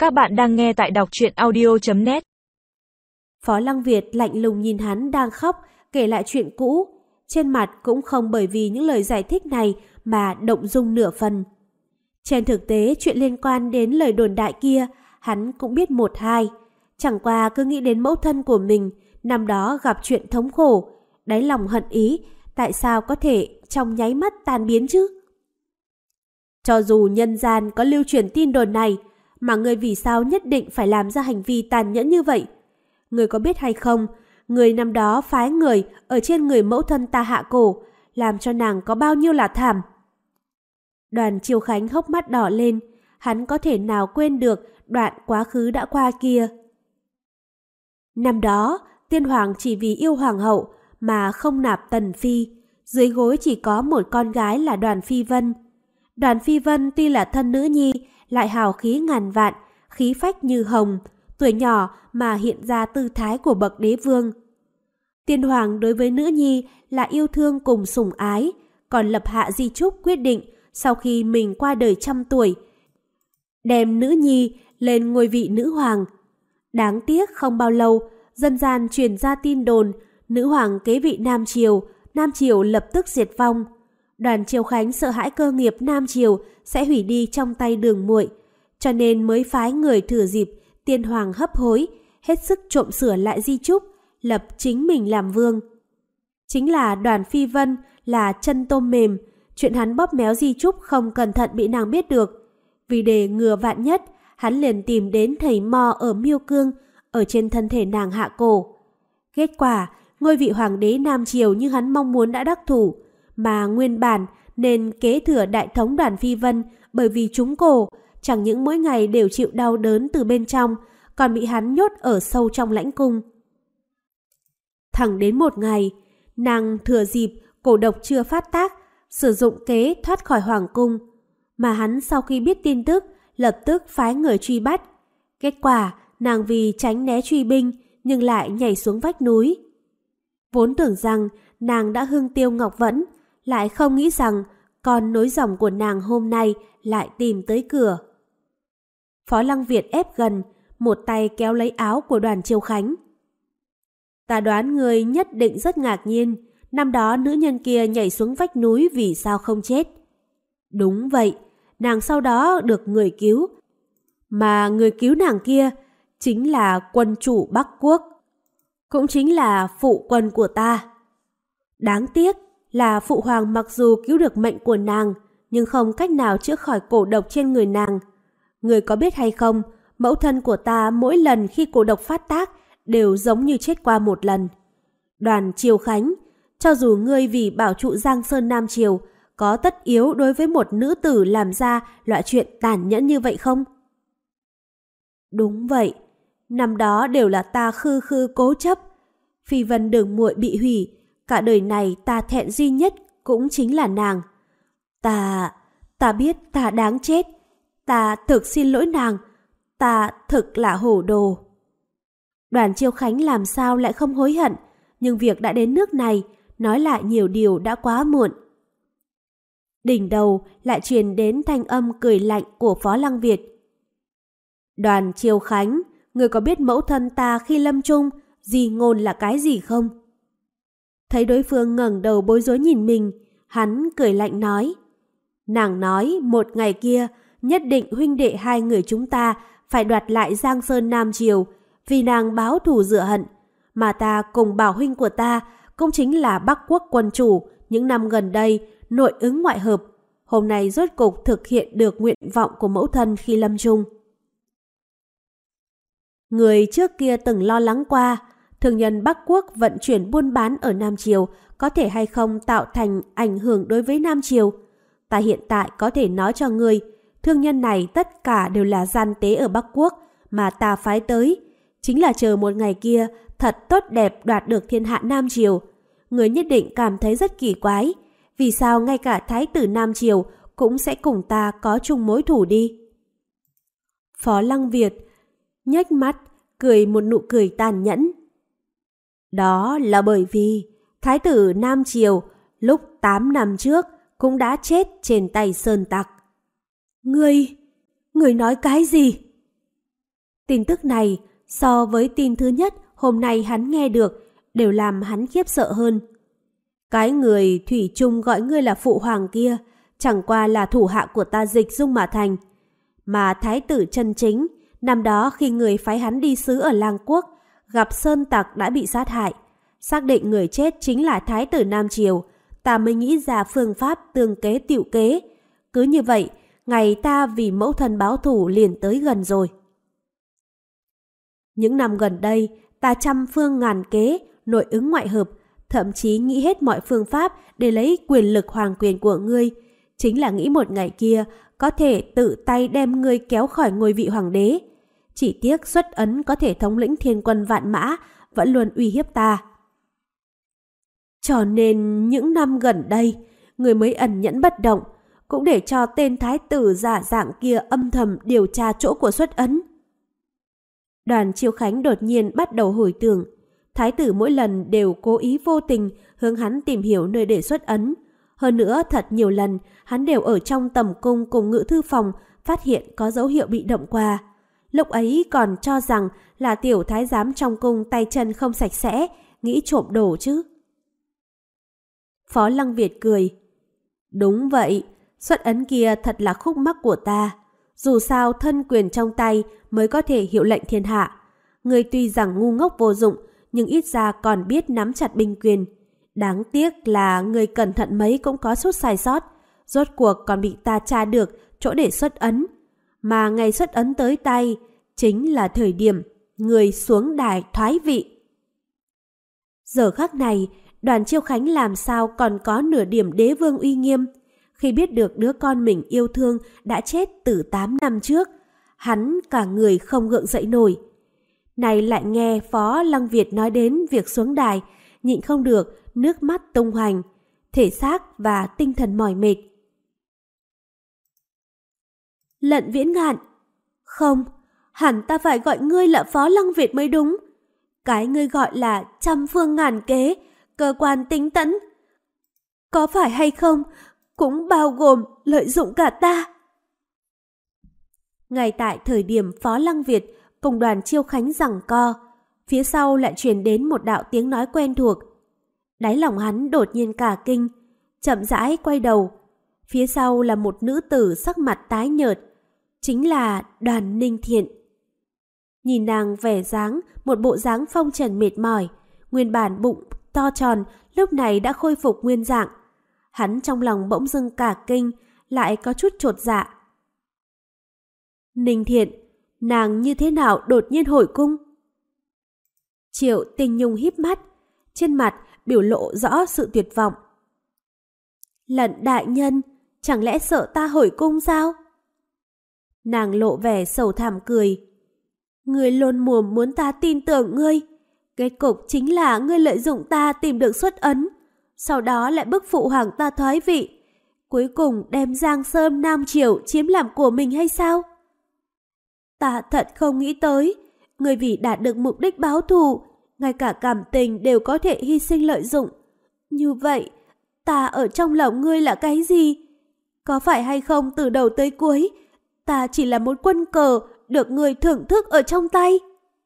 Các bạn đang nghe tại đọc truyện audio.net. Phó Lăng Việt lạnh lùng nhìn hắn đang khóc, kể lại chuyện cũ. Trên mặt cũng không bởi vì những lời giải thích này mà động dung nửa phần. Trên thực tế, chuyện liên quan đến lời đồn đại kia, hắn cũng biết một hai. Chẳng qua cứ nghĩ đến mẫu thân của mình, năm đó gặp chuyện thống khổ, đáy lòng hận ý, tại sao có thể trong nháy mắt tan biến chứ? Cho dù nhân gian có lưu truyền tin đồn này, mà người vì sao nhất định phải làm ra hành vi tàn nhẫn như vậy? Người có biết hay không, người năm đó phái người ở trên người mẫu thân ta hạ cổ, làm cho nàng có bao nhiêu là thảm. Đoàn Chiêu Khánh hốc mắt đỏ lên, hắn có thể nào quên được đoạn quá khứ đã qua kia. Năm đó, tiên hoàng chỉ vì yêu hoàng hậu mà không nạp Tần Phi, dưới gối chỉ có một con gái là Đoàn Phi Vân. Đoàn Phi Vân tuy là thân nữ nhi, lại hào khí ngàn vạn, khí phách như hồng, tuổi nhỏ mà hiện ra tư thái của bậc đế vương. Tiên hoàng đối với nữ nhi là yêu thương cùng sủng ái, còn lập hạ di chúc quyết định sau khi mình qua đời 100 tuổi, đem nữ nhi lên ngôi vị nữ hoàng. Đáng tiếc không bao lâu, dân gian truyền ra tin đồn nữ hoàng kế vị Nam Triều lập tức diệt vong. Đoàn Chiêu Khánh sợ hãi cơ nghiệp Nam Triều sẽ hủy đi trong tay Đường Muội, cho nên mới phái người thừa dịp tiên hoàng hấp hối, hết sức trộm sửa lại di chúc, lập chính mình làm vương. Chính là Đoàn Phi Vân là chân tôm mềm, chuyện hắn bóp méo di chúc không cẩn thận bị nàng biết được. Vì để ngừa vạn nhất, hắn liền tìm đến thầy Mo ở Miêu Cương, ở trên thân thể nàng hạ cổ. Kết quả, ngôi vị hoàng đế Nam Triều như hắn mong muốn đã đắc thủ, mà nguyên bản nên kế thừa đại thống Đoàn Phi Vân bởi vì trúng cổ, chẳng những mỗi ngày đều chịu đau đớn từ bên trong, còn bị hắn nhốt ở sâu trong lãnh cung. Thẳng đến một ngày, nàng thừa dịp cổ độc chưa phát tác, sử dụng kế thoát khỏi hoàng cung, mà hắn sau khi biết tin tức, lập tức phái người truy bắt. Kết quả, nàng vì tránh né truy binh, nhưng lại nhảy xuống vách núi. Vốn tưởng rằng nàng đã hương tiêu ngọc vẫn, lại không nghĩ rằng con nối dòng của nàng hôm nay lại tìm tới cửa. Phó Lăng Việt ép gần, một tay kéo lấy áo của Đoàn Chiêu Khánh. Ta đoán người nhất định rất ngạc nhiên, năm đó nữ nhân kia nhảy xuống vách núi vì sao không chết. Đúng vậy, nàng sau đó được người cứu, mà người cứu nàng kia chính là quân chủ Bắc Quốc, cũng chính là phụ quân của ta. Đáng tiếc là phụ hoàng mặc dù cứu được mệnh của nàng, nhưng không cách nào chữa khỏi cổ độc trên người nàng. Người có biết hay không, mẫu thân của ta mỗi lần khi cổ độc phát tác đều giống như chết qua một lần. Đoàn Chiêu Khánh, cho dù ngươi vì bảo trụ Giang Sơn Nam Triều, có tất yếu đối với một nữ tử làm ra loại chuyện tàn nhẫn như vậy không? Đúng vậy, năm đó đều là ta khư khư cố chấp. Phi Vân Đường Muội bị hủy, cả đời này ta thẹn duy nhất cũng chính là nàng. Ta biết ta đáng chết. Ta thực xin lỗi nàng. Ta thực là hổ đồ. Đoàn Chiêu Khánh làm sao lại không hối hận, nhưng việc đã đến nước này, nói lại nhiều điều đã quá muộn. Đỉnh đầu lại truyền đến thanh âm cười lạnh của Phó Lăng Việt. Đoàn Chiêu Khánh, người có biết mẫu thân ta khi lâm chung di ngôn là cái gì không? Thấy đối phương ngẩng đầu bối rối nhìn mình, hắn cười lạnh nói. Nàng nói một ngày kia nhất định huynh đệ hai người chúng ta phải đoạt lại Giang Sơn Nam Triều, vì nàng báo thù rửa hận, mà ta cùng bảo huynh của ta cũng chính là Bắc Quốc quân chủ những năm gần đây nội ứng ngoại hợp, hôm nay rốt cục thực hiện được nguyện vọng của mẫu thân khi lâm chung. Người trước kia từng lo lắng qua, thương nhân Bắc Quốc vận chuyển buôn bán ở Nam Triều có thể hay không tạo thành ảnh hưởng đối với Nam Triều. Ta hiện tại có thể nói cho người, thương nhân này tất cả đều là gian tế ở Bắc Quốc mà ta phái tới, chính là chờ một ngày kia thật tốt đẹp đoạt được thiên hạ Nam Triều. Người nhất định cảm thấy rất kỳ quái, vì sao ngay cả Thái tử Nam Triều cũng sẽ cùng ta có chung mối thù đi. Phó Lăng Việt nhếch mắt, cười một nụ cười tàn nhẫn. Đó là bởi vì Thái tử Nam Triều lúc 8 năm trước cũng đã chết trên tay sơn tặc. Ngươi nói cái gì? Tin tức này so với tin thứ nhất hôm nay hắn nghe được đều làm hắn khiếp sợ hơn. Cái người thủy chung gọi ngươi là phụ hoàng kia chẳng qua là thủ hạ của ta Dịch Dung mà thành. Mà thái tử chân chính, năm đó khi người phái hắn đi sứ ở Lang Quốc, gặp sơn tặc đã bị sát hại. Xác định người chết chính là thái tử Nam Triều, ta mới nghĩ ra phương pháp tương kế tựu kế. Cứ như vậy, ngày ta vì mẫu thân báo thù liền tới gần rồi. Những năm gần đây, ta trăm phương ngàn kế, nội ứng ngoại hợp, thậm chí nghĩ hết mọi phương pháp để lấy quyền lực hoàng quyền của ngươi. Chính là nghĩ một ngày kia có thể tự tay đem ngươi kéo khỏi ngôi vị hoàng đế. Chỉ tiếc Xuất Ấn có thể thống lĩnh thiên quân vạn mã vẫn luôn uy hiếp ta. Cho nên những năm gần đây, người mới ẩn nhẫn bất động, cũng để cho tên thái tử giả dạng kia âm thầm điều tra chỗ của Xuất Ấn. Đoàn Chiêu Khánh đột nhiên bắt đầu hồi tưởng. Thái tử mỗi lần đều cố ý vô tình hướng hắn tìm hiểu nơi để Xuất Ấn. Hơn nữa thật nhiều lần hắn đều ở trong tầm cung cùng ngự thư phòng phát hiện có dấu hiệu bị động qua. Lúc ấy còn cho rằng là tiểu thái giám trong cung tay chân không sạch sẽ, nghĩ trộm đồ chứ. Phó Lăng Việt cười. Đúng vậy, Xuất Ấn kia thật là khúc mắc của ta. Dù sao thân quyền trong tay mới có thể hiệu lệnh thiên hạ. Người tuy rằng ngu ngốc vô dụng, nhưng ít ra còn biết nắm chặt binh quyền. Đáng tiếc là người cẩn thận mấy cũng có chút sai sót. Rốt cuộc còn bị ta tra được chỗ để Xuất Ấn. Mà ngày Xuất Ấn tới tay chính là thời điểm người xuống đài thoái vị. Giờ khắc này, Đoàn Chiêu Khánh làm sao còn có nửa điểm đế vương uy nghiêm. Khi biết được đứa con mình yêu thương đã chết từ 8 năm trước, hắn cả người không gượng dậy nổi. Này lại nghe Phó Lăng Việt nói đến việc xuống đài, nhịn không được, nước mắt tung hoành, thể xác và tinh thần mỏi mệt. Lận Viễn Ngạn, không, hẳn ta phải gọi ngươi là Phó Lăng Việt mới đúng. Cái ngươi gọi là trăm phương ngàn kế, cơ quan tính tẫn. Có phải hay không, cũng bao gồm lợi dụng cả ta. Ngay tại thời điểm Phó Lăng Việt cùng Đoàn Chiêu Khánh giằng co, phía sau lại truyền đến một đạo tiếng nói quen thuộc. Đáy lòng hắn đột nhiên cả kinh, chậm rãi quay đầu. Phía sau là một nữ tử sắc mặt tái nhợt, chính là Đoàn Ninh Thiện. Nhìn nàng vẻ dáng, một bộ dáng phong trần mệt mỏi, nguyên bản bụng to tròn lúc này đã khôi phục nguyên dạng. Hắn trong lòng bỗng dưng cả kinh, lại có chút chột dạ. Ninh Thiện, nàng như thế nào đột nhiên hồi cung? Triệu Tinh Nhung híp mắt, trên mặt biểu lộ rõ sự tuyệt vọng. Lận đại nhân, chẳng lẽ sợ ta hồi cung sao? Nàng lộ vẻ sầu thảm cười. Ngươi luôn mồm muốn ta tin tưởng ngươi. Kết cục chính là ngươi lợi dụng ta tìm được Xuất Ấn, sau đó lại bức phụ hoàng ta thoái vị, cuối cùng đem Giang Sơn Nam Triều chiếm làm của mình hay sao? Ta thật không nghĩ tới, ngươi vì đạt được mục đích báo thù, ngay cả cảm tình đều có thể hy sinh lợi dụng. Như vậy, ta ở trong lòng ngươi là cái gì? Có phải hay không từ đầu tới cuối, ta chỉ là một quân cờ được ngươi thưởng thức ở trong tay?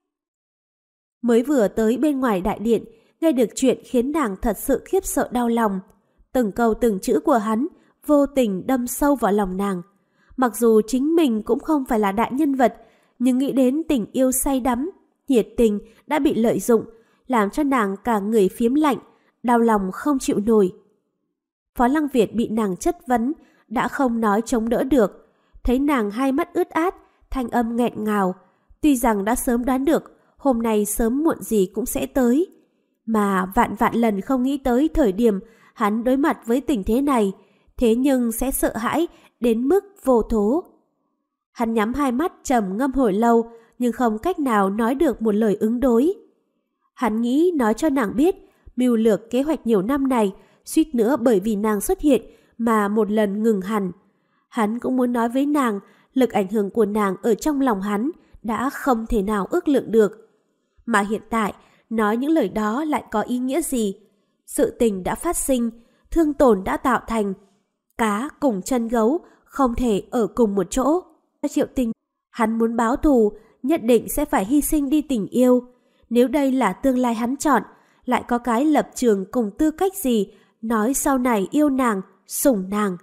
Mới vừa tới bên ngoài đại điện, nghe được chuyện khiến nàng thật sự khiếp sợ đau lòng. Từng câu từng chữ của hắn vô tình đâm sâu vào lòng nàng. Mặc dù chính mình cũng không phải là đại nhân vật, nhưng nghĩ đến tình yêu say đắm, nhiệt tình đã bị lợi dụng, làm cho nàng cả người phiếm lạnh, đau lòng không chịu nổi. Phó Lăng Việt bị nàng chất vấn, đã không nói chống đỡ được. Thấy nàng hai mắt ướt át, thanh âm nghẹn ngào. Tuy rằng đã sớm đoán được, hôm nay sớm muộn gì cũng sẽ tới. Mà vạn vạn lần không nghĩ tới thời điểm hắn đối mặt với tình thế này, thế nhưng sẽ sợ hãi đến mức vô thố. Hắn nhắm hai mắt trầm ngâm hồi lâu, nhưng không cách nào nói được một lời ứng đối. Hắn nghĩ nói cho nàng biết, mưu lược kế hoạch nhiều năm này, suýt nữa bởi vì nàng xuất hiện mà một lần ngừng hẳn. Hắn cũng muốn nói với nàng, lực ảnh hưởng của nàng ở trong lòng hắn đã không thể nào ước lượng được. Mà hiện tại, nói những lời đó lại có ý nghĩa gì? Sự tình đã phát sinh, thương tổn đã tạo thành. Cá cùng chân gấu không thể ở cùng một chỗ. Triệu Tinh, hắn muốn báo thù, nhất định sẽ phải hy sinh đi tình yêu. Nếu đây là tương lai hắn chọn, lại có cái lập trường cùng tư cách gì nói sau này yêu nàng, sủng nàng.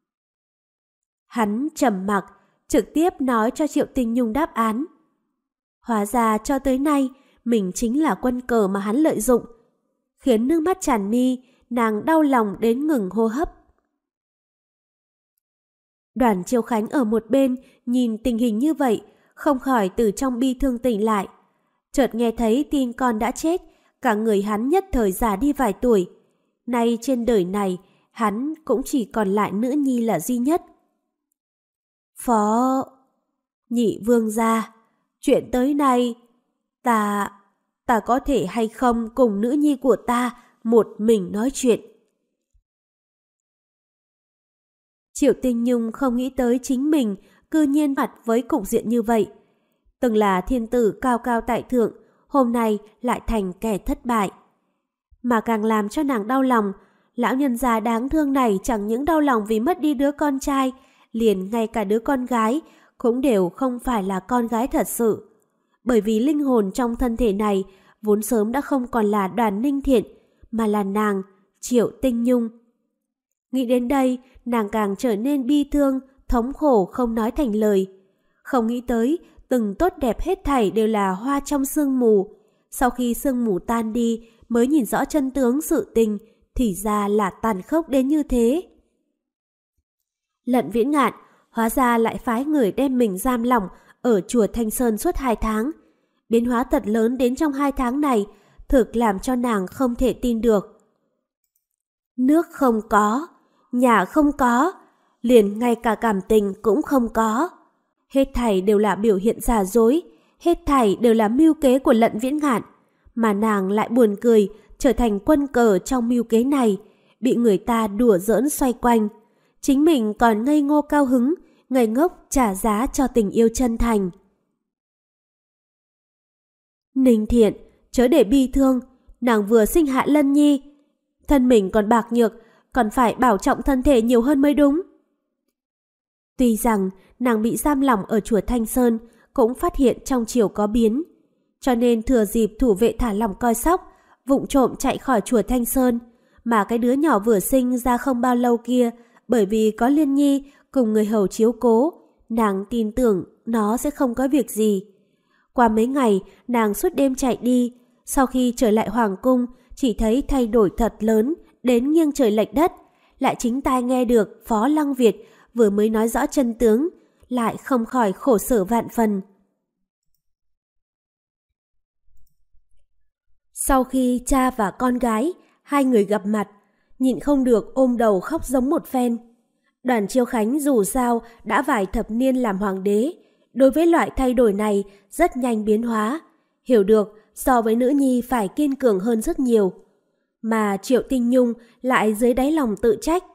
Hắn trầm mặc, trực tiếp nói cho Triệu Tinh Nhung đáp án. Hóa ra cho tới nay, mình chính là quân cờ mà hắn lợi dụng, khiến nước mắt tràn mi, nàng đau lòng đến ngừng hô hấp. Đoàn Chiêu Khánh ở một bên nhìn tình hình như vậy, không khỏi từ trong bi thương tỉnh lại. Chợt nghe thấy tin con đã chết, cả người hắn nhất thời già đi vài tuổi. Nay trên đời này, hắn cũng chỉ còn lại nữ nhi là duy nhất. Phó Nhị Vương gia, chuyện tới nay, ta có thể hay không cùng nữ nhi của ta một mình nói chuyện? Triệu Tinh Nhung không nghĩ tới chính mình cư nhiên mặt với cục diện như vậy. Từng là thiên tử cao cao tại thượng, hôm nay lại thành kẻ thất bại. Mà càng làm cho nàng đau lòng, lão nhân già đáng thương này chẳng những đau lòng vì mất đi đứa con trai, liền ngay cả đứa con gái cũng đều không phải là con gái thật sự. Bởi vì linh hồn trong thân thể này vốn sớm đã không còn là Đoàn Ninh Thiện, mà là nàng, Triệu Tinh Nhung. Nghĩ đến đây, nàng càng trở nên bi thương, thống khổ không nói thành lời. Không nghĩ tới, từng tốt đẹp hết thảy đều là hoa trong sương mù. Sau khi sương mù tan đi, mới nhìn rõ chân tướng sự tình, thì ra là tàn khốc đến như thế. Lận Viễn Ngạn, hóa ra lại phái người đem mình giam lỏng ở chùa Thanh Sơn suốt 2 tháng. Biến hóa thật lớn đến trong 2 tháng này, thực làm cho nàng không thể tin được. Nước không có, nhà không có, liền ngay cả cảm tình cũng không có. Hết thảy đều là biểu hiện giả dối, hết thảy đều là mưu kế của Lận Viễn Ngạn, mà nàng lại buồn cười, trở thành quân cờ trong mưu kế này, bị người ta đùa giỡn xoay quanh. Chính mình còn ngây ngô cao hứng, ngây ngốc trả giá cho tình yêu chân thành. Ninh Thiện, chớ để bi thương, nàng vừa sinh hạ Lân Nhi, thân mình còn bạc nhược, còn phải bảo trọng thân thể nhiều hơn mới đúng. Tuy rằng nàng bị giam lỏng ở chùa Thanh Sơn, cũng phát hiện trong triều có biến, cho nên thừa dịp thủ vệ thả lỏng coi sóc, vụng trộm chạy khỏi chùa Thanh Sơn. Mà cái đứa nhỏ vừa sinh ra không bao lâu kia, bởi vì có Liên Nhi cùng người hầu chiếu cố, nàng tin tưởng nó sẽ không có việc gì. Qua mấy ngày, nàng suốt đêm chạy đi, sau khi trở lại hoàng cung, chỉ thấy thay đổi thật lớn, đến nghiêng trời lệch đất. Lại chính tai nghe được Phó Lăng Việt vừa mới nói rõ chân tướng, lại không khỏi khổ sở vạn phần. Sau khi cha và con gái, hai người gặp mặt, nhịn không được ôm đầu khóc giống một phen. Đoàn Chiêu Khánh dù sao đã vài thập niên làm hoàng đế, đối với loại thay đổi này rất nhanh biến hóa, hiểu được so với nữ nhi phải kiên cường hơn rất nhiều. Mà Triệu Tinh Nhung lại dưới đáy lòng tự trách.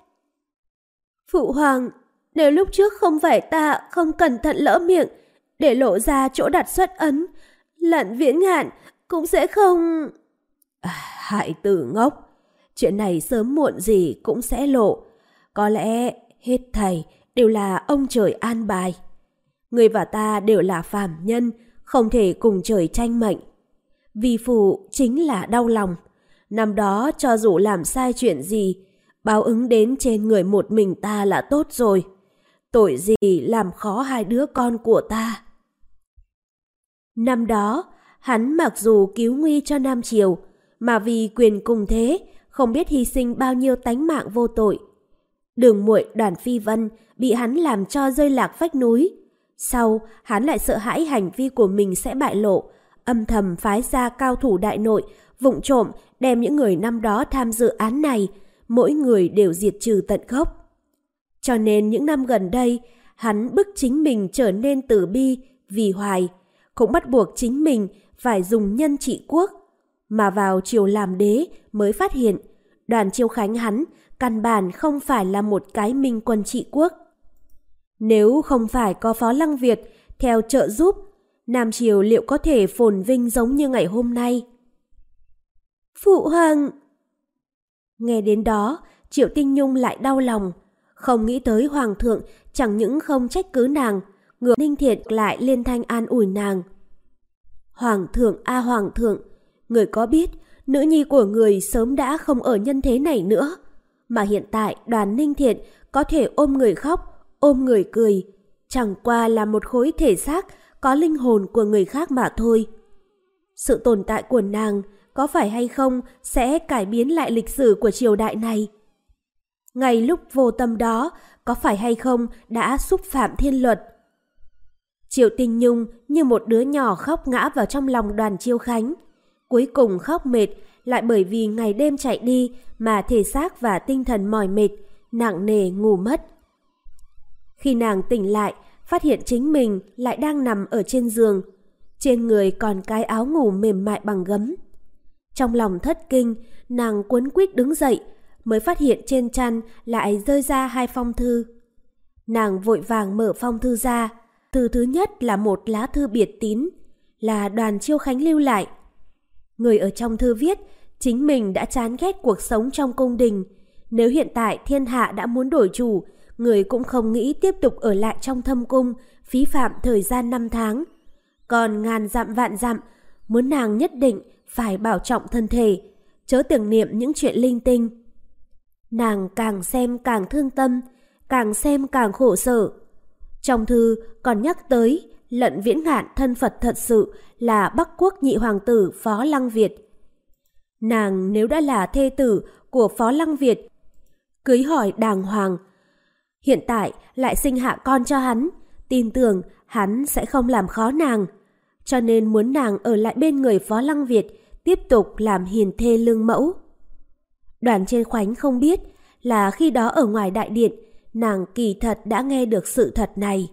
Phụ hoàng, nếu lúc trước không phải ta không cẩn thận lỡ miệng để lộ ra chỗ đặt xuất ấn, Lận Viễn Ngạn cũng sẽ không... Hại tử ngốc, chuyện này sớm muộn gì cũng sẽ lộ. Có lẽ hết thảy đều là ông trời an bài. Người và ta đều là phàm nhân, không thể cùng trời tranh mệnh. Vì phụ chính là đau lòng. Năm đó cho dù làm sai chuyện gì, báo ứng đến trên người một mình ta là tốt rồi. Tội gì làm khó hai đứa con của ta. Năm đó, hắn mặc dù cứu nguy cho Nam Triều, mà vì quyền cùng thế, không biết hy sinh bao nhiêu tánh mạng vô tội. Đường muội Đoàn Phi Vân bị hắn làm cho rơi lạc vách núi. Sau, hắn lại sợ hãi hành vi của mình sẽ bại lộ, âm thầm phái ra cao thủ đại nội, vụng trộm đem những người năm đó tham dự án này, mỗi người đều diệt trừ tận gốc. Cho nên những năm gần đây, hắn bức chính mình trở nên từ bi, vì hoài, cũng bắt buộc chính mình phải dùng nhân trị quốc. Mà vào triều làm đế mới phát hiện, Đoàn Chiêu Khánh hắn căn bản không phải là một cái minh quân trị quốc. Nếu không phải có Phó Lăng Việt theo trợ giúp, Nam Triều liệu có thể phồn vinh giống như ngày hôm nay? Phụ hoàng! Nghe đến đó, Triệu Tinh Nhung lại đau lòng. Không nghĩ tới hoàng thượng chẳng những không trách cứ nàng, ngược Ninh Thiện lại liên thanh an ủi nàng. Hoàng thượng a hoàng thượng, người có biết nữ nhi của người sớm đã không ở nhân thế này nữa, mà hiện tại Đoàn Ninh Thiện có thể ôm người khóc, ôm người cười, chẳng qua là một khối thể xác có linh hồn của người khác mà thôi. Sự tồn tại của nàng có phải hay không sẽ cải biến lại lịch sử của triều đại này? Ngay lúc vô tâm đó, có phải hay không đã xúc phạm thiên luật? Triệu Tinh Nhung như một đứa nhỏ khóc ngã vào trong lòng Đoàn Chiêu Khánh. Cuối cùng khóc mệt, lại bởi vì ngày đêm chạy đi mà thể xác và tinh thần mỏi mệt, nặng nề ngủ mất. Khi nàng tỉnh lại, phát hiện chính mình lại đang nằm ở trên giường. Trên người còn cái áo ngủ mềm mại bằng gấm. Trong lòng thất kinh, nàng cuống quýt đứng dậy, mới phát hiện trên chăn lại rơi ra 2 phong thư. Nàng vội vàng mở phong thư ra. Thư thứ nhất là một lá thư biệt tín, là Đoàn Chiêu Khánh lưu lại. Người ở trong thư viết chính mình đã chán ghét cuộc sống trong cung đình. Nếu hiện tại thiên hạ đã muốn đổi chủ, người cũng không nghĩ tiếp tục ở lại trong thâm cung, phí phạm thời gian 5 tháng. Còn ngàn dặm vạn dặm, muốn nàng nhất định phải bảo trọng thân thể, chớ tưởng niệm những chuyện linh tinh. Nàng càng xem càng thương tâm, càng xem càng khổ sở. Trong thư còn nhắc tới Lận Viễn Ngạn thân Phật thật sự là Bắc Quốc nhị hoàng tử Phó Lăng Việt. Nàng nếu đã là thê tử của Phó Lăng Việt, cưới hỏi đàng hoàng, hiện tại lại sinh hạ con cho hắn, tin tưởng hắn sẽ không làm khó nàng, cho nên muốn nàng ở lại bên người Phó Lăng Việt, tiếp tục làm hiền thê lương mẫu. Đoàn Chiêu Khánh không biết là khi đó ở ngoài đại điện, nàng kỳ thật đã nghe được sự thật này.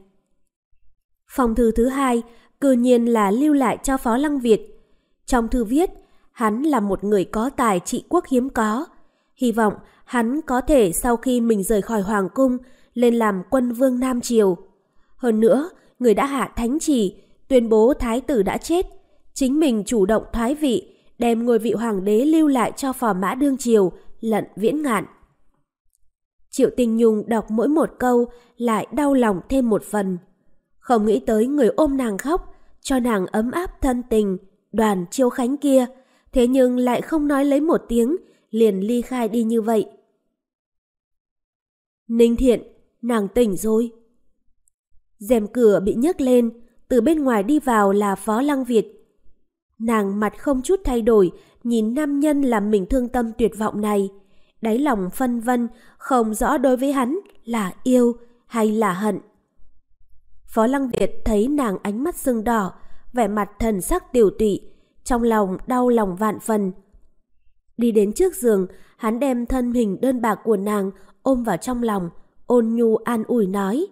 Phong thư thứ hai cư nhiên là lưu lại cho Phó Lăng Việt. Trong thư viết, hắn là một người có tài trị quốc hiếm có. Hy vọng hắn có thể sau khi mình rời khỏi hoàng cung lên làm quân vương Nam Triều. Hơn nữa, người đã hạ thánh chỉ, tuyên bố thái tử đã chết. Chính mình chủ động thoái vị, đem ngôi vị hoàng đế lưu lại cho phò mã đương triều, Lận Viễn Ngạn. Triệu Tinh Nhung đọc mỗi một câu lại đau lòng thêm một phần. Không nghĩ tới người ôm nàng khóc, cho nàng ấm áp thân tình, Đoàn Chiêu Khánh kia, thế nhưng lại không nói lấy một tiếng, liền ly khai đi như vậy. Ninh Thiện, nàng tỉnh rồi. Rèm cửa bị nhấc lên, từ bên ngoài đi vào là Phó Lăng Việt. Nàng mặt không chút thay đổi, nhìn nam nhân làm mình thương tâm tuyệt vọng này, đáy lòng phân vân, không rõ đối với hắn là yêu hay là hận. Phó Lăng Việt thấy nàng ánh mắt sưng đỏ, vẻ mặt thần sắc tiều tụy, trong lòng đau lòng vạn phần. Đi đến trước giường, hắn đem thân hình đơn bạc của nàng ôm vào trong lòng, ôn nhu an ủi nói: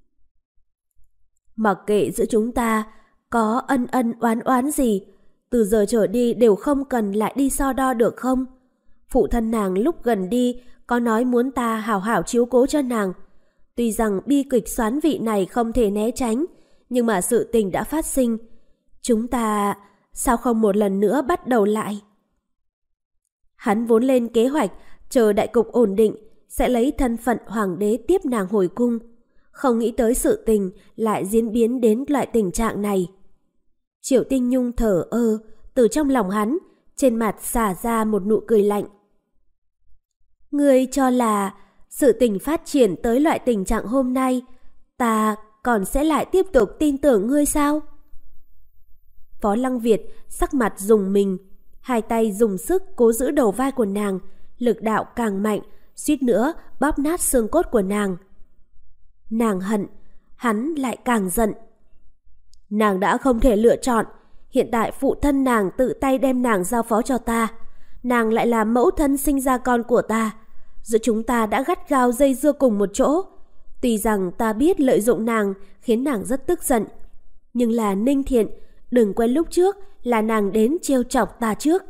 mặc kệ giữa chúng ta có ân ân oán oán gì, từ giờ trở đi đều không cần lại đi so đo được không? Phụ thân nàng lúc gần đi có nói muốn ta hảo hảo chiếu cố cho nàng. Tuy rằng bi kịch xoán vị này không thể né tránh, nhưng mà sự tình đã phát sinh. Chúng ta sao không một lần nữa bắt đầu lại? Hắn vốn lên kế hoạch chờ đại cục ổn định sẽ lấy thân phận hoàng đế tiếp nàng hồi cung. Không nghĩ tới sự tình lại diễn biến đến loại tình trạng này. Triệu Tinh Nhung thở ơ, từ trong lòng hắn, trên mặt xả ra một nụ cười lạnh. Ngươi cho là sự tình phát triển tới loại tình trạng hôm nay, ta còn sẽ lại tiếp tục tin tưởng ngươi sao? Phó Lăng Việt sắc mặt rùng mình, hai tay dùng sức cố giữ đầu vai của nàng, lực đạo càng mạnh, suýt nữa bóp nát xương cốt của nàng. Nàng hận, hắn lại càng giận. Nàng đã không thể lựa chọn, hiện tại phụ thân nàng tự tay đem nàng giao phó cho ta, nàng lại là mẫu thân sinh ra con của ta. Giữa chúng ta đã gắt gao dây dưa cùng một chỗ. Tuy rằng ta biết lợi dụng nàng khiến nàng rất tức giận, nhưng là Ninh Thiện, đừng quên lúc trước là nàng đến trêu chọc ta trước.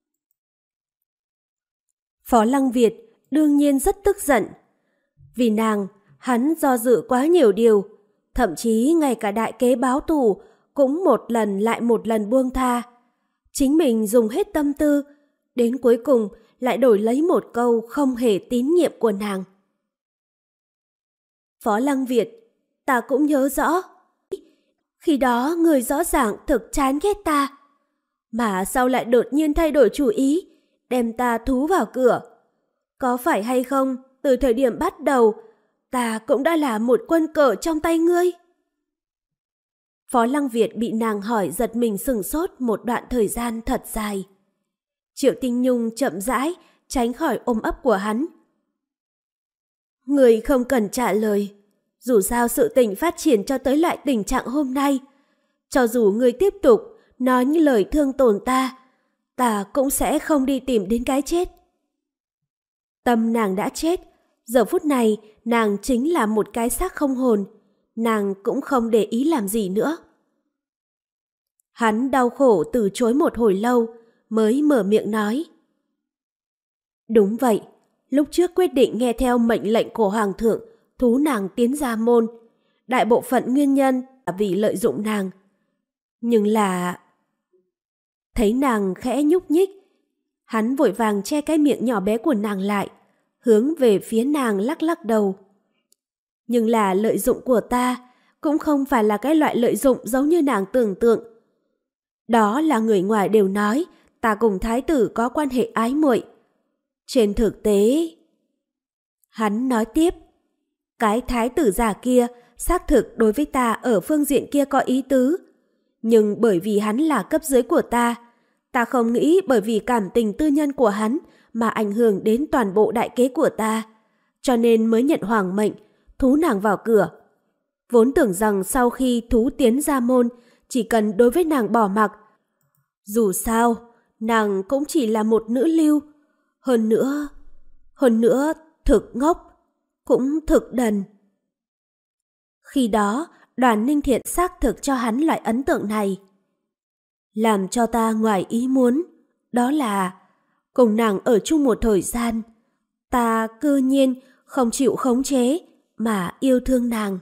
Phó Lăng Việt đương nhiên rất tức giận. Vì nàng, hắn do dự quá nhiều điều, thậm chí ngay cả đại kế báo thù cũng một lần lại một lần buông tha. Chính mình dùng hết tâm tư, đến cuối cùng lại đổi lấy một câu không hề tín nhiệm của nàng. Phó Lăng Việt, ta cũng nhớ rõ. Khi đó người rõ ràng thực chán ghét ta, mà sao lại đột nhiên thay đổi chủ ý, đem ta thú vào cửa? Có phải hay không, từ thời điểm bắt đầu, ta cũng đã là một quân cờ trong tay ngươi? Phó Lăng Việt bị nàng hỏi giật mình sửng sốt một đoạn thời gian thật dài. Triệu Tinh Nhung chậm rãi, tránh khỏi ôm ấp của hắn. Người không cần trả lời. Dù sao sự tình phát triển cho tới loại tình trạng hôm nay, cho dù người tiếp tục nói những lời thương tổn ta cũng sẽ không đi tìm đến cái chết. Tâm nàng đã chết, giờ phút này nàng chính là một cái xác không hồn, nàng cũng không để ý làm gì nữa. Hắn đau khổ từ chối một hồi lâu, mới mở miệng nói. Đúng vậy, lúc trước quyết định nghe theo mệnh lệnh của Hoàng thượng, thú nàng tiến ra môn. Đại bộ phận nguyên nhân là vì lợi dụng nàng. Nhưng là... Thấy nàng khẽ nhúc nhích, hắn vội vàng che cái miệng nhỏ bé của nàng lại, hướng về phía nàng lắc lắc đầu. Nhưng là lợi dụng của ta, cũng không phải là cái loại lợi dụng giống như nàng tưởng tượng. Đó là người ngoài đều nói ta cùng thái tử có quan hệ ái muội. Trên thực tế... Hắn nói tiếp, cái thái tử già kia xác thực đối với ta ở phương diện kia có ý tứ. Nhưng bởi vì hắn là cấp dưới của ta không nghĩ bởi vì cảm tình tư nhân của hắn mà ảnh hưởng đến toàn bộ đại kế của ta. Cho nên mới nhận hoàng mệnh, thú nàng vào cửa. Vốn tưởng rằng sau khi thú tiến ra môn, chỉ cần đối với nàng bỏ mặc. Dù sao, nàng cũng chỉ là một nữ lưu. Hơn nữa, thực ngốc, cũng thực đần. Khi đó, Đoàn Ninh Thiện xác thực cho hắn loại ấn tượng này. Làm cho ta ngoài ý muốn, đó là cùng nàng ở chung một thời gian, ta cư nhiên không chịu khống chế mà yêu thương nàng.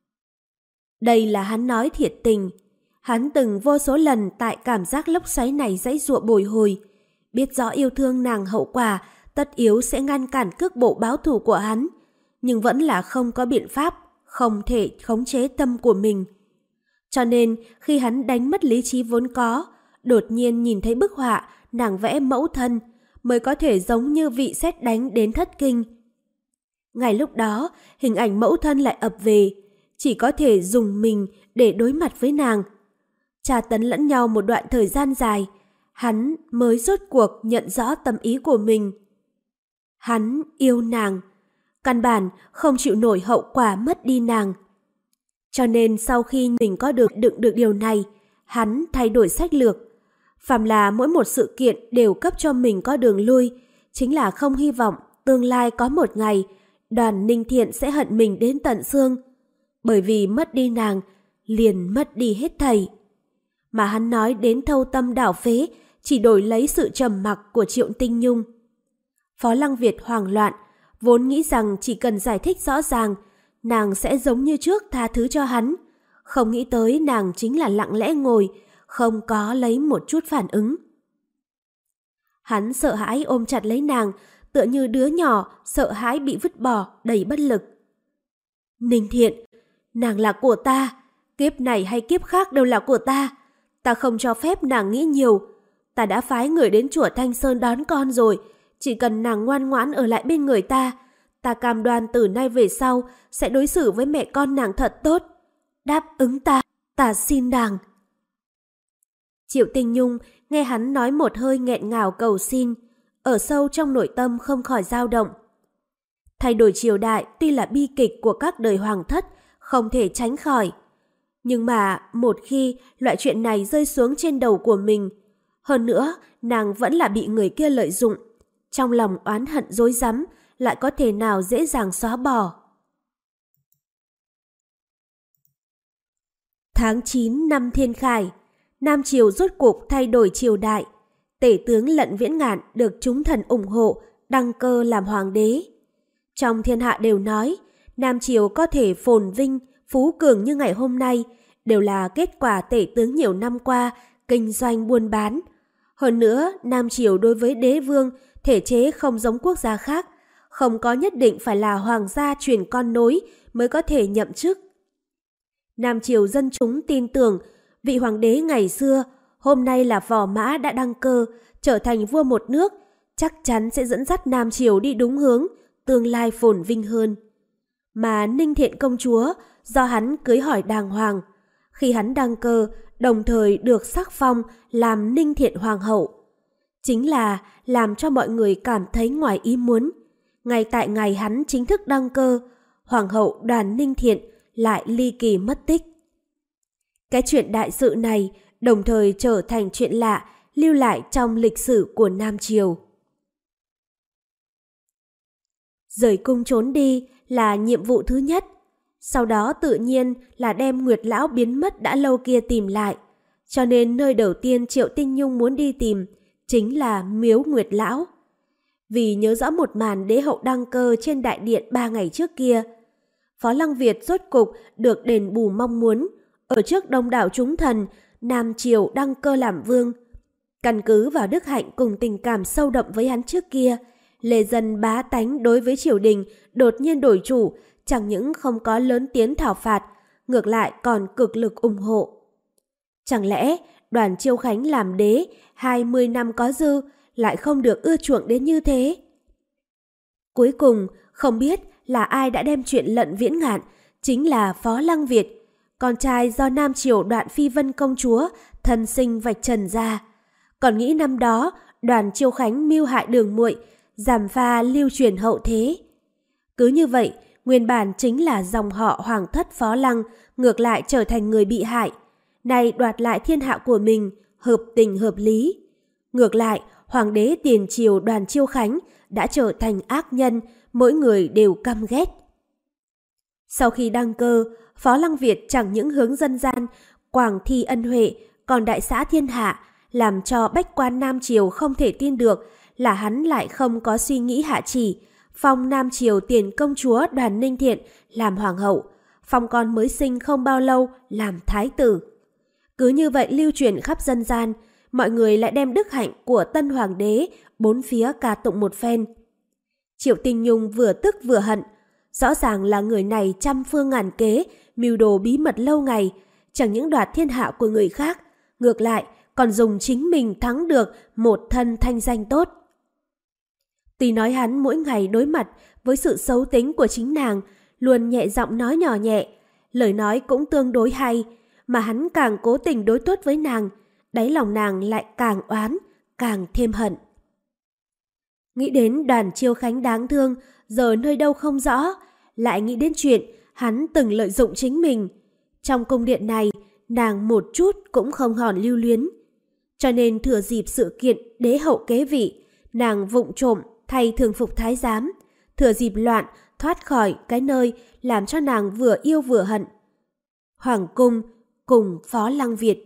Đây là hắn nói thiệt tình. Hắn từng vô số lần tại cảm giác lốc xoáy này giãy giụa bồi hồi, biết rõ yêu thương nàng hậu quả tất yếu sẽ ngăn cản cước bộ báo thù của hắn, nhưng vẫn là không có biện pháp, không thể khống chế tâm của mình. Cho nên khi hắn đánh mất lý trí vốn có, đột nhiên nhìn thấy bức họa nàng vẽ mẫu thân, mới có thể giống như vị sét đánh đến thất kinh. Ngay lúc đó, hình ảnh mẫu thân lại ập về, chỉ có thể dùng mình để đối mặt với nàng. Tra tấn lẫn nhau một đoạn thời gian dài, hắn mới rốt cuộc nhận rõ tâm ý của mình. Hắn yêu nàng, căn bản không chịu nổi hậu quả mất đi nàng. Cho nên sau khi mình có được đựng được điều này, hắn thay đổi sách lược. Phàm là mỗi một sự kiện đều cấp cho mình có đường lui, chính là không hy vọng tương lai có một ngày Đoàn Ninh Thiện sẽ hận mình đến tận xương. Bởi vì mất đi nàng, liền mất đi hết thảy. Mà hắn nói đến thâu tâm đảo phế, chỉ đổi lấy sự trầm mặc của Triệu Tinh Nhung. Phó Lăng Việt hoảng loạn, vốn nghĩ rằng chỉ cần giải thích rõ ràng, nàng sẽ giống như trước tha thứ cho hắn. Không nghĩ tới nàng chính là lặng lẽ ngồi, không có lấy một chút phản ứng. Hắn sợ hãi ôm chặt lấy nàng, tựa như đứa nhỏ sợ hãi bị vứt bỏ, đầy bất lực. Ninh Thiện, nàng là của ta, kiếp này hay kiếp khác đều là của ta. Ta không cho phép nàng nghĩ nhiều. Ta đã phái người đến chùa Thanh Sơn đón con rồi, chỉ cần nàng ngoan ngoãn ở lại bên người ta, ta cam đoan từ nay về sau sẽ đối xử với mẹ con nàng thật tốt. Đáp ứng ta xin nàng. Triệu Tinh Nhung nghe hắn nói một hơi nghẹn ngào cầu xin, ở sâu trong nội tâm không khỏi dao động. Thay đổi triều đại tuy là bi kịch của các đời hoàng thất, không thể tránh khỏi. Nhưng mà một khi loại chuyện này rơi xuống trên đầu của mình, hơn nữa nàng vẫn là bị người kia lợi dụng, trong lòng oán hận rối rắm, lại có thể nào dễ dàng xóa bỏ. Tháng 9 năm Thiên Khải, Nam Triều rốt cuộc thay đổi triều đại. Tể tướng Lận Viễn Ngạn được chúng thần ủng hộ, đăng cơ làm hoàng đế. Trong thiên hạ đều nói, Nam Triều có thể phồn vinh, phú cường như ngày hôm nay, đều là kết quả tể tướng nhiều năm qua kinh doanh buôn bán. Hơn nữa, Nam Triều đối với đế vương thể chế không giống quốc gia khác, không có nhất định phải là hoàng gia truyền con nối mới có thể nhậm chức. Nam triều dân chúng tin tưởng vị hoàng đế ngày xưa hôm nay là phò mã đã đăng cơ, trở thành vua một nước, chắc chắn sẽ dẫn dắt Nam triều đi đúng hướng, tương lai phồn vinh hơn. Mà Ninh Thiện công chúa do hắn cưới hỏi đàng hoàng, khi hắn đăng cơ đồng thời được sắc phong làm Ninh Thiện hoàng hậu. Chính là làm cho mọi người cảm thấy ngoài ý muốn. Ngay tại ngày hắn chính thức đăng cơ, hoàng hậu Đoàn Ninh Thiện lại ly kỳ mất tích. Cái chuyện đại sự này đồng thời trở thành chuyện lạ lưu lại trong lịch sử của Nam triều. Rời cung trốn đi là nhiệm vụ thứ nhất. Sau đó tự nhiên là đem Nguyệt Lão biến mất đã lâu kia tìm lại. Cho nên nơi đầu tiên Triệu Tinh Nhung muốn đi tìm chính là miếu Nguyệt Lão. Vì nhớ rõ một màn đế hậu đăng cơ trên đại điện 3 ngày trước kia, Phó Lăng Việt rốt cục được đền bù mong muốn. Ở trước đông đảo chúng thần, Nam triều đăng cơ làm vương. Căn cứ vào đức hạnh cùng tình cảm sâu đậm với hắn trước kia, lê dân bá tánh đối với triều đình đột nhiên đổi chủ, chẳng những không có lớn tiếng thảo phạt, ngược lại còn cực lực ủng hộ. Chẳng lẽ Đoàn Chiêu Khánh làm đế 20 năm có dư lại không được ưa chuộng đến như thế? Cuối cùng không biết là ai đã đem chuyện Lận Viễn Ngạn, chính là Phó Lăng Việt, con trai do Nam triều Đoạn Phi Vân công chúa thân sinh vạch trần ra. Còn nghĩ năm đó Đoàn Chiêu Khánh mưu hại Đường muội, giàm pha lưu truyền hậu thế. Cứ như vậy, nguyên bản chính là dòng họ hoàng thất Phó Lăng ngược lại trở thành người bị hại. Nay đoạt lại thiên hạ của mình, hợp tình hợp lý. Ngược lại, hoàng đế tiền triều Đoàn Chiêu Khánh đã trở thành ác nhân, mỗi người đều căm ghét. Sau khi đăng cơ, Phó Lăng Việt chẳng những hướng dân gian quảng thi ân huệ, còn đại xã thiên hạ, làm cho bách quan Nam triều không thể tin được là hắn lại không có suy nghĩ hạ chỉ, phong Nam triều tiền công chúa Đoàn Ninh Thiện làm hoàng hậu, phong con mới sinh không bao lâu làm thái tử. Cứ như vậy lưu truyền khắp dân gian, mọi người lại đem đức hạnh của tân hoàng đế bốn phía ca tụng một phen. Triệu Tinh Nhung vừa tức vừa hận, rõ ràng là người này trăm phương ngàn kế, mưu đồ bí mật lâu ngày, chẳng những đoạt thiên hạ của người khác, ngược lại còn dùng chính mình thắng được một thân thanh danh tốt. Tuy nói hắn mỗi ngày đối mặt với sự xấu tính của chính nàng, luôn nhẹ giọng nói nhỏ nhẹ, lời nói cũng tương đối hay, mà hắn càng cố tình đối tốt với nàng, đáy lòng nàng lại càng oán, càng thêm hận. Nghĩ đến Đoàn Chiêu Khánh đáng thương, giờ nơi đâu không rõ, lại nghĩ đến chuyện hắn từng lợi dụng chính mình. Trong cung điện này, nàng một chút cũng không hòn lưu luyến. Cho nên thừa dịp sự kiện đế hậu kế vị, nàng vụng trộm thay thường phục thái giám, thừa dịp loạn thoát khỏi cái nơi làm cho nàng vừa yêu vừa hận. Hoàng cung cùng Phó Lăng Việt.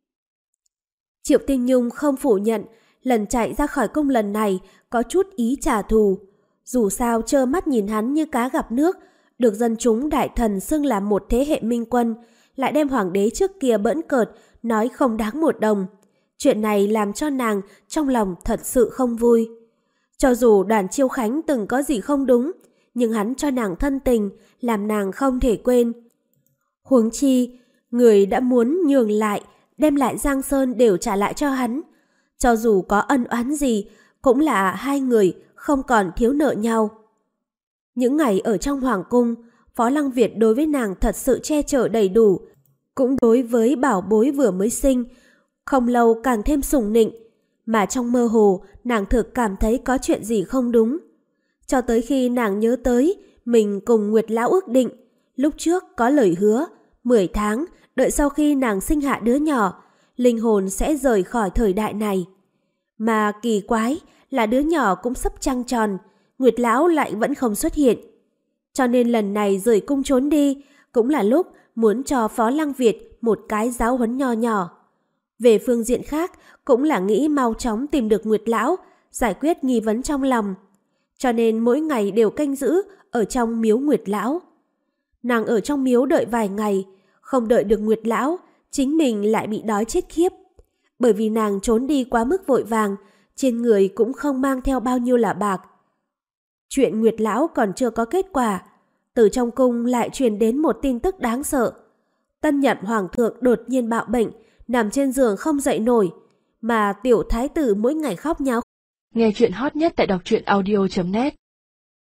Triệu Tinh Nhung không phủ nhận lần chạy ra khỏi cung lần này có chút ý trả thù. Dù sao trơ mắt nhìn hắn như cá gặp nước, được dân chúng đại thần xưng là một thế hệ minh quân, lại đem hoàng đế trước kia bỡn cợt, nói không đáng một đồng. Chuyện này làm cho nàng trong lòng thật sự không vui. Cho dù Đoàn Chiêu Khánh từng có gì không đúng, nhưng hắn cho nàng thân tình, làm nàng không thể quên. Huống chi, người đã muốn nhường lại, đem lại Giang Sơn đều trả lại cho hắn. Cho dù có ân oán gì, cũng là hai người không còn thiếu nợ nhau. Những ngày ở trong hoàng cung, Phó Lăng Việt đối với nàng thật sự che chở đầy đủ, cũng đối với bảo bối vừa mới sinh, không lâu càng thêm sủng nịnh, mà trong mơ hồ nàng thực cảm thấy có chuyện gì không đúng. Cho tới khi nàng nhớ tới mình cùng Nguyệt Lão ước định, lúc trước có lời hứa, 10 tháng, đợi sau khi nàng sinh hạ đứa nhỏ, linh hồn sẽ rời khỏi thời đại này. Mà kỳ quái là đứa nhỏ cũng sắp trăng tròn, Nguyệt Lão lại vẫn không xuất hiện. Cho nên lần này rời cung trốn đi, cũng là lúc muốn cho Phó Lăng Việt một cái giáo huấn nho nhỏ. Về phương diện khác, cũng là nghĩ mau chóng tìm được Nguyệt Lão, giải quyết nghi vấn trong lòng. Cho nên mỗi ngày đều canh giữ ở trong miếu Nguyệt Lão. Nàng ở trong miếu đợi vài ngày, không đợi được Nguyệt Lão, chính mình lại bị đói chết khiếp. Bởi vì nàng trốn đi quá mức vội vàng, trên người cũng không mang theo bao nhiêu là bạc. Chuyện Nguyệt Lão còn chưa có kết quả, từ trong cung lại truyền đến một tin tức đáng sợ. Tân Nhật Hoàng thượng đột nhiên bạo bệnh, nằm trên giường không dậy nổi, mà tiểu thái tử mỗi ngày khóc nháo. Nghe chuyện hot nhất tại đọc truyện audio.net